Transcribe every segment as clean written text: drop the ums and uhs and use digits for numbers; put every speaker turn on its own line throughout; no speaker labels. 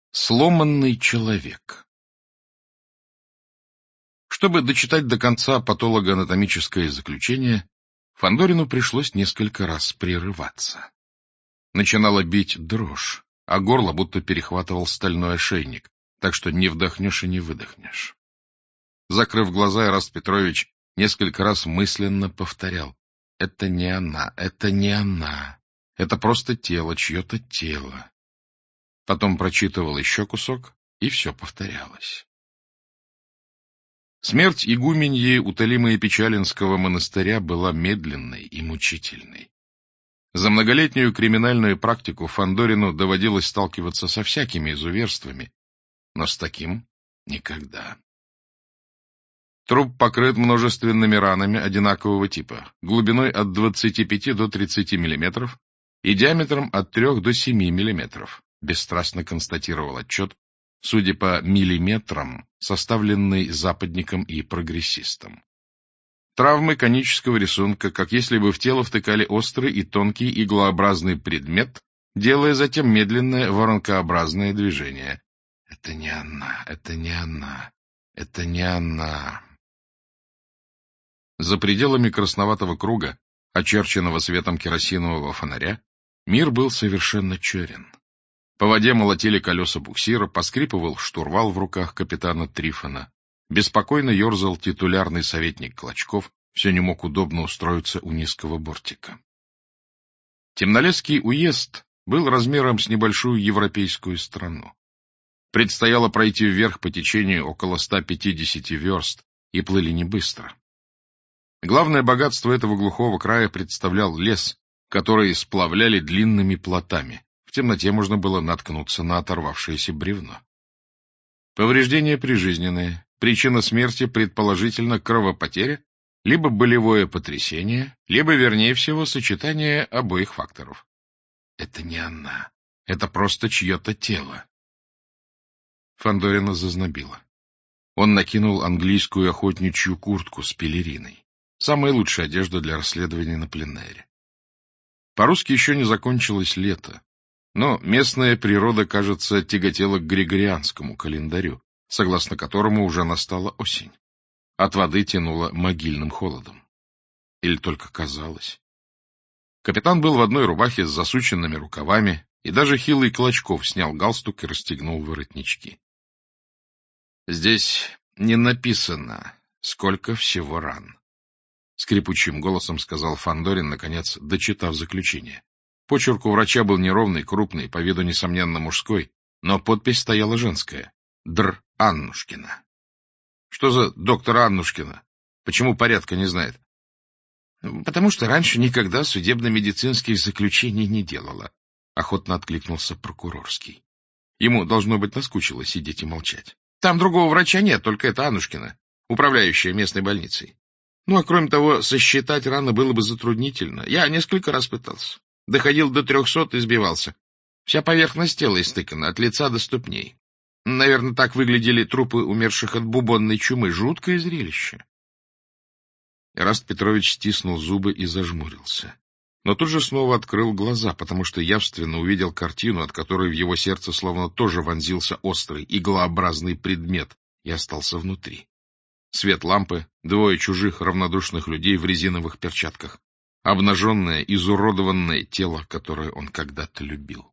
Сломанный человек. Чтобы дочитать до конца патологоанатомическое заключение, Фандорину пришлось несколько раз прерываться. Начинала бить дрожь, а горло будто перехватывал стальной ошейник, так что не вдохнешь и не выдохнешь. Закрыв глаза, Эраст Петрович несколько раз мысленно повторял: «Это не она, это не она, это просто тело, чье-то тело». Потом прочитывал еще кусок, и все повторялось. Смерть игуменьи Уталимы Печалинского монастыря была медленной и мучительной. За многолетнюю криминальную практику Фандорину доводилось сталкиваться со всякими изуверствами, но с таким никогда. Труп покрыт множественными ранами одинакового типа, глубиной от 25 до 30 мм и диаметром от 3 до 7 мм, бесстрастно констатировал отчет, судя по миллиметрам, составленный западником и прогрессистом. Травмы конического рисунка, как если бы в тело втыкали острый и тонкий иглообразный предмет, делая затем медленное воронкообразное движение. Это не она, это не она, это не она. За пределами красноватого круга, очерченного светом керосинового фонаря, мир был совершенно черен. По воде молотили колеса буксира, поскрипывал штурвал в руках капитана Трифона. Беспокойно ерзал титулярный советник Клочков, все не мог удобно устроиться у низкого бортика. Темнолесский уезд был размером с небольшую европейскую страну. Предстояло пройти вверх по течению около 150 верст, и плыли не быстро. Главное богатство этого глухого края представлял лес, который сплавляли длинными плотами. В темноте можно было наткнуться на оторвавшееся бревно. Повреждения прижизненные, причина смерти предположительно кровопотеря, либо болевое потрясение, либо, вернее всего, сочетание обоих факторов. Это не она, это просто чье-то тело. Фандорина зазнобило. Он накинул английскую охотничью куртку с пелериной. Самая лучшая одежда для расследования на пленэре. По-русски еще не закончилось лето, но местная природа, кажется, тяготела к григорианскому календарю, согласно которому уже настала осень. От воды тянуло могильным холодом. Или только казалось. Капитан был в одной рубахе с засученными рукавами, и даже хилый Клочков снял галстук и расстегнул воротнички. «Здесь не написано, сколько всего ран», — скрипучим голосом сказал Фандорин, наконец, дочитав заключение. Почерк у врача был неровный, крупный, по виду, несомненно, мужской, но подпись стояла женская — Др. Аннушкина. Что за доктор Аннушкина? Почему порядка не знает? — Потому что раньше никогда судебно-медицинских заключений не делала, — охотно откликнулся прокурорский. Ему, должно быть, наскучило сидеть и молчать. Там другого врача нет, только это Аннушкина, управляющая местной больницей. Ну, а кроме того, сосчитать раны было бы затруднительно. Я несколько раз пытался. Доходил до 300 и сбивался. Вся поверхность тела истыкана, от лица до ступней. Наверное, так выглядели трупы умерших от бубонной чумы. Жуткое зрелище. Эраст Петрович стиснул зубы и зажмурился. Но тут же снова открыл глаза, потому что явственно увидел картину, от которой в его сердце словно тоже вонзился острый, иглообразный предмет, и остался внутри. Свет лампы, двое чужих равнодушных людей в резиновых перчатках, обнаженное, изуродованное тело, которое он когда-то любил.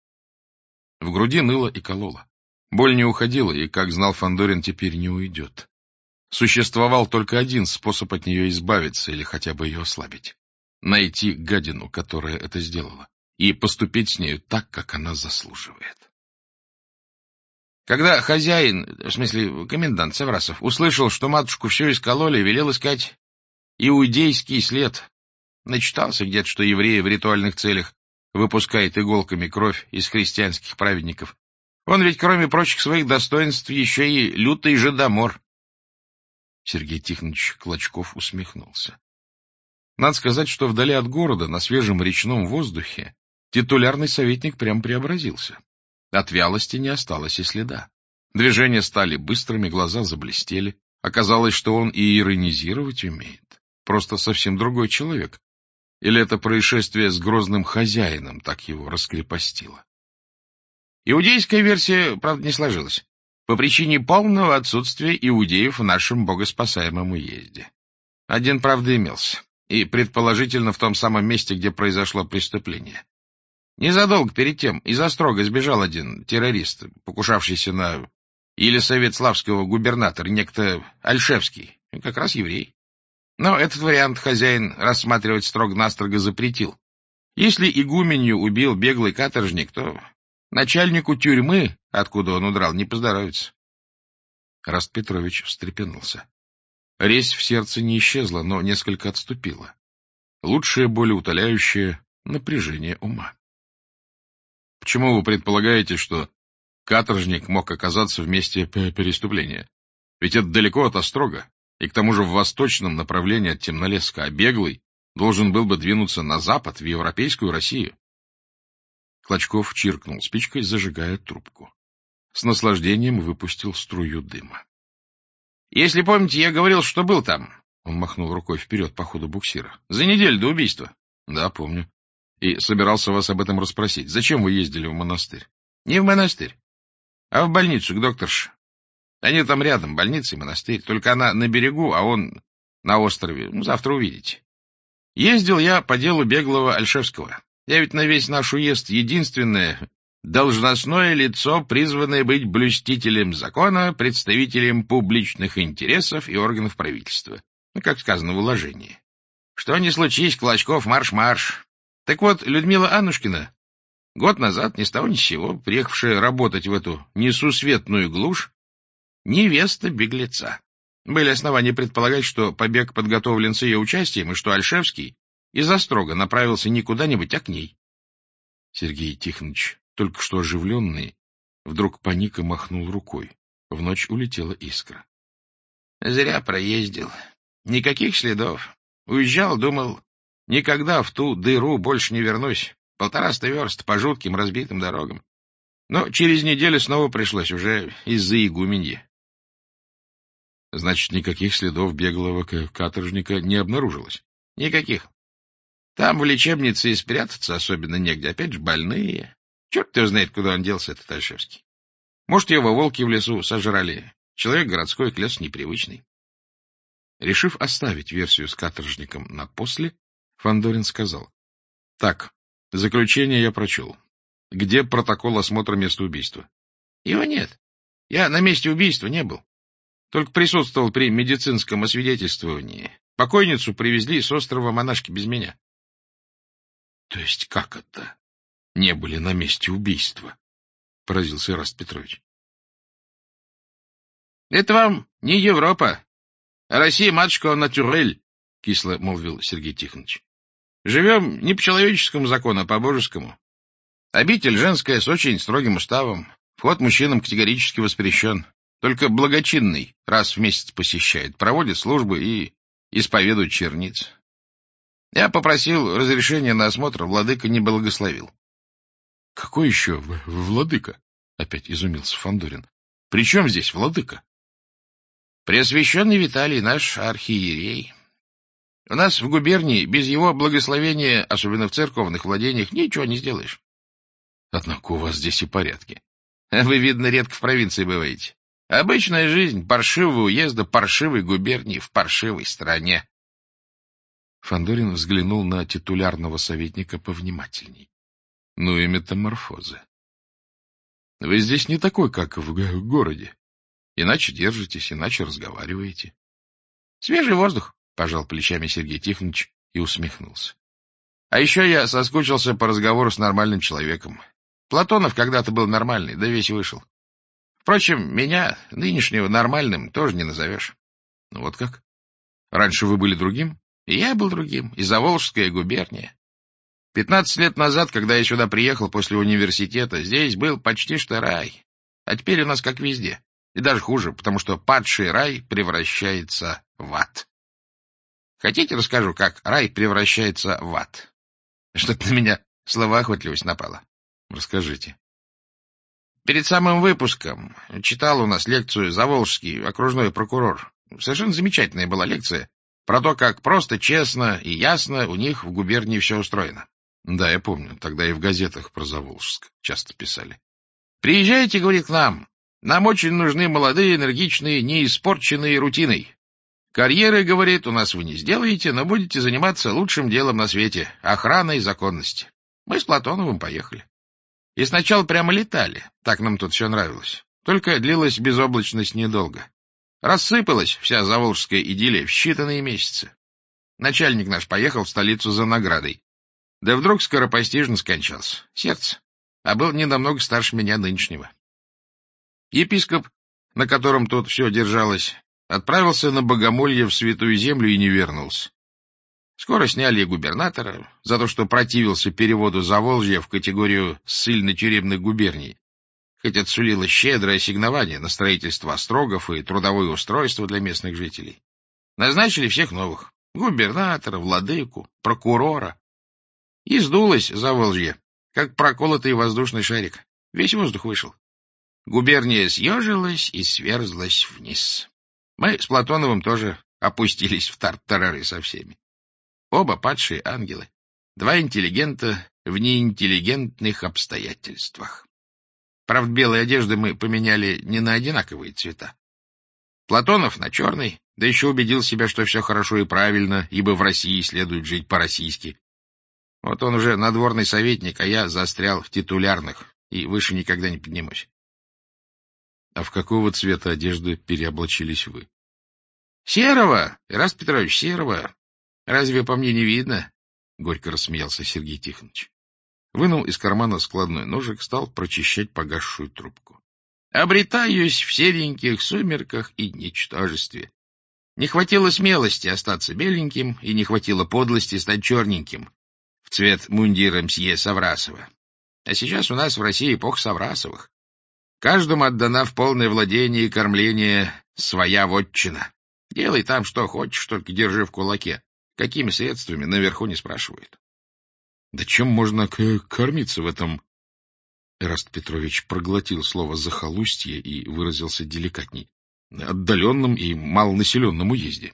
В груди ныло и кололо. Боль не уходила, и, как знал Фандорин, теперь не уйдет. Существовал только один способ от нее избавиться или хотя бы ее ослабить. Найти гадину, которая это сделала, и поступить с нею так, как она заслуживает. Когда хозяин, в смысле комендант Саврасов, услышал, что матушку все искололи, велел искать иудейский след. Начитался где-то, что евреи в ритуальных целях выпускают иголками кровь из христианских праведников. Он ведь, кроме прочих своих достоинств, еще и лютый жидомор. Сергей Тихонович Клочков усмехнулся. Надо сказать, что вдали от города, на свежем речном воздухе, титулярный советник прям преобразился. От вялости не осталось и следа. Движения стали быстрыми, глаза заблестели. Оказалось, что он и иронизировать умеет. Просто совсем другой человек. Или это происшествие с грозным хозяином так его раскрепостило?
Иудейская версия, правда, не сложилась. По причине полного отсутствия иудеев в нашем богоспасаемом уезде. Один, правда, имелся. И, предположительно, в том самом месте, где произошло преступление. Незадолго перед тем из Острога сбежал один террорист, покушавшийся на Елисаветславского губернатора, некто Альшевский, как раз еврей. Но этот вариант хозяин рассматривать строго-настрого запретил. Если игуменью убил беглый каторжник, то начальнику тюрьмы, откуда он удрал, не поздоровится.
Раст Петрович встрепенулся. Резь в сердце не исчезла, но несколько отступила. Лучшее, болеутоляющее напряжение ума. Почему вы предполагаете, что каторжник мог оказаться в месте преступления? Ведь это далеко от Острога, и к тому же в восточном направлении от Темнолеска, а беглый должен был бы двинуться на запад, в европейскую Россию. Клочков чиркнул спичкой, зажигая трубку. С наслаждением выпустил струю дыма.
— Если помните, я говорил, что был там.
Он махнул рукой вперед по ходу буксира.
— За неделю до убийства.
— Да, помню. И собирался вас об этом расспросить. Зачем вы ездили в монастырь?
— Не в монастырь, а в больницу к докторше. Они там рядом, больница и монастырь. Только она на берегу, а он на острове. Завтра увидите. Ездил я по делу беглого Альшевского. Я ведь на весь наш уезд единственное должностное лицо, призванное быть блюстителем закона, представителем публичных интересов и органов правительства. Как сказано в уложении. Что ни случись, Клочков, марш-марш. Так вот, Людмила Аннушкина, год назад, ни с того ни с сего, приехавшая работать в эту несусветную глушь, невеста беглеца. Были основания предполагать, что побег подготовлен с ее участием, и что Альшевский из Острога направился не куда-нибудь, а к ней.
Сергей Тихонович, только что оживленный, вдруг паник и махнул рукой. В ночь улетела искра.
Зря проездил. Никаких следов. Уезжал, думал, никогда в ту дыру больше не вернусь. 150 верст по жутким разбитым дорогам. Но через неделю снова пришлось, уже из-за игуменья.
Значит, никаких следов беглого каторжника не обнаружилось?
Никаких. Там в лечебнице и спрятаться особенно негде. Опять же, больные. Черт его знает, куда он делся, этот Альшевский. Может, его волки в лесу сожрали. Человек городской, к лесу непривычный.
Решив оставить версию с каторжником на после, Фандорин сказал: — Так, заключение я прочел. Где протокол осмотра места убийства?
— Его нет. Я на месте убийства не был. Только присутствовал при медицинском освидетельствовании. Покойницу привезли с острова монашки без меня.
— То есть как это? Не были на месте убийства? — поразился Ираст Петрович.
— Это вам не Европа, а Россия, матушка, натюрель, — кисло молвил Сергей Тихонович. — Живем не по человеческому закону, а по божескому. Обитель женская с очень строгим уставом. Вход мужчинам категорически воспрещен. Только благочинный раз в месяц посещает, проводит службы и исповедует черниц. Я попросил разрешения на осмотр, владыка не благословил.
— Какой еще владыка? — опять изумился Фандорин. — При чем здесь владыка?
— Преосвященный Виталий, наш архиерей. У нас в губернии без его благословения, особенно в церковных владениях, ничего не сделаешь.
— Однако у вас здесь и порядки.
— Вы, видно, редко в провинции бываете. Обычная жизнь паршивого уезда, паршивой губернии в паршивой стране.
Фандорин взглянул на титулярного советника повнимательней. Ну и метаморфозы. Вы здесь не такой, как в городе. Иначе держитесь, иначе разговариваете.
Свежий воздух, — пожал плечами Сергей Тихонович и усмехнулся. А еще я соскучился по разговору с нормальным человеком. Платонов когда-то был нормальный, да весь вышел. Впрочем, меня, нынешнего, нормальным тоже не назовешь.
Ну вот как? Раньше вы были другим?
И я был другим, и Заволжская губерния. 15 лет назад, когда я сюда приехал после университета, здесь был почти что рай. А теперь у нас как везде. И даже хуже, потому что падший рай превращается в ад. Хотите, расскажу, как рай превращается в ад? Что-то на меня словоохотливость напала.
Расскажите.
Перед самым выпуском читал у нас лекцию Заволжский окружной прокурор. Совершенно замечательная была лекция про то, как просто, честно и ясно у них в губернии все устроено.
Да, я помню, тогда и в газетах про Заволжск часто писали.
Приезжайте, говорит, к нам. Нам очень нужны молодые, энергичные, не испорченные рутиной. Карьеры, говорит, у нас вы не сделаете, но будете заниматься лучшим делом на свете — охраной и законности. Мы с Платоновым поехали. И сначала прямо летали, так нам тут все нравилось. Только длилась безоблачность недолго. Рассыпалась вся заволжская идиллия в считанные месяцы. Начальник наш поехал в столицу за наградой. Да вдруг скоропостижно скончался. Сердце. А был не намного старше меня нынешнего. Епископ, на котором тут все держалось, отправился на богомолье в Святую Землю и не вернулся. Скоро сняли и губернатора за то, что противился переводу Заволжья в категорию ссыльно-тюремных губерний, хоть отсулило щедрое ассигнование на строительство острогов и трудовое устройство для местных жителей. Назначили всех новых — губернатора, владыку, прокурора. И сдулось Заволжье, как проколотый воздушный шарик. Весь воздух вышел. Губерния съежилась и сверзлась вниз. Мы с Платоновым тоже опустились в тартарары со всеми. Оба падшие ангелы, два интеллигента в неинтеллигентных обстоятельствах. Правда, белые одежды мы поменяли не на одинаковые цвета. Платонов на черный, да еще убедил себя, что все хорошо и правильно, ибо в России следует жить по-российски. Вот он уже надворный советник, а я застрял в титулярных и выше никогда не поднимусь.
— А в какого цвета одежды переоблачились вы?
— Серого, Ираст Петрович, серого. Разве по мне не видно?
— горько рассмеялся Сергей Тихонович. Вынул из кармана складной ножик, стал прочищать погасшую трубку.
— Обретаюсь в сереньких сумерках и ничтожестве. Не хватило смелости остаться беленьким и не хватило подлости стать черненьким, в цвет мундира мсье Саврасова. А сейчас у нас в России эпоха Саврасовых. Каждому отдана в полное владение и кормление своя вотчина. Делай там, что хочешь, только держи в кулаке. Какими средствами, наверху не спрашивают.
— Да чем можно кормиться в этом? Эраст Петрович проглотил слово «захолустье» и выразился деликатней. — Отдаленном и малонаселенном уезде.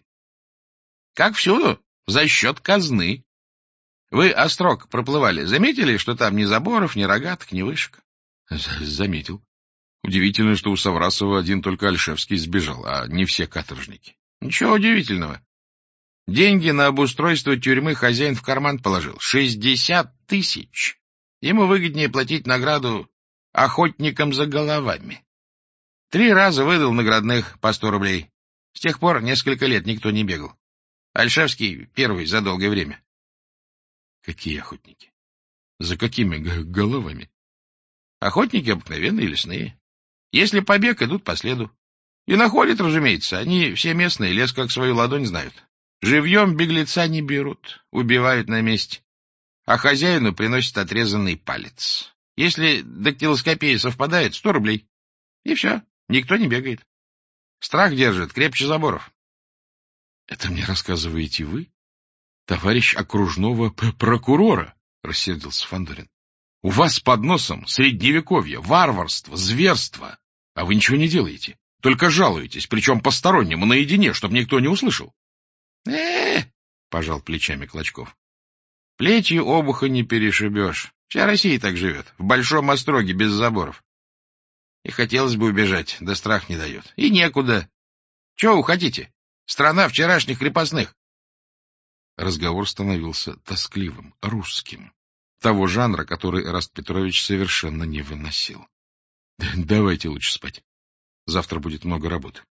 — Как всюду, за счет казны. Вы острог проплывали, заметили, что там ни заборов, ни рогаток, ни вышек?
— Заметил. Удивительно, что у Саврасова один только Ольшевский сбежал, а не все каторжники.
— Ничего удивительного. Деньги на обустройство тюрьмы хозяин в карман положил. 60 тысяч. Ему выгоднее платить награду охотникам за головами. 3 раза выдал наградных по 100 рублей. С тех пор несколько лет никто не бегал. Ольшевский первый за долгое время.
Какие охотники? За какими головами?
Охотники обыкновенные, лесные. Если побег, идут по следу. И находят, разумеется, они все местные, лес как свою ладонь знают. Живьем беглеца не берут, убивают на месте, а хозяину приносят отрезанный палец. Если дактилоскопия совпадает, 100 рублей. И все, никто не бегает. Страх держит крепче заборов.
— Это мне рассказываете вы, товарищ окружного прокурора? — рассердился Фандорин. — У вас под носом средневековье, варварство, зверство, а вы ничего не делаете, только жалуетесь, причем постороннему, наедине, чтобы никто не услышал.
— пожал плечами Клочков. — Плетью обуха не перешибешь. Вся Россия так живет, в большом остроге, без заборов. И хотелось бы убежать, да страх не дает. И некуда. Чего вы хотите? Страна вчерашних крепостных.
Разговор становился тоскливым, русским, того жанра, который Эраст Петрович совершенно не выносил. — Давайте лучше спать. Завтра будет много работы.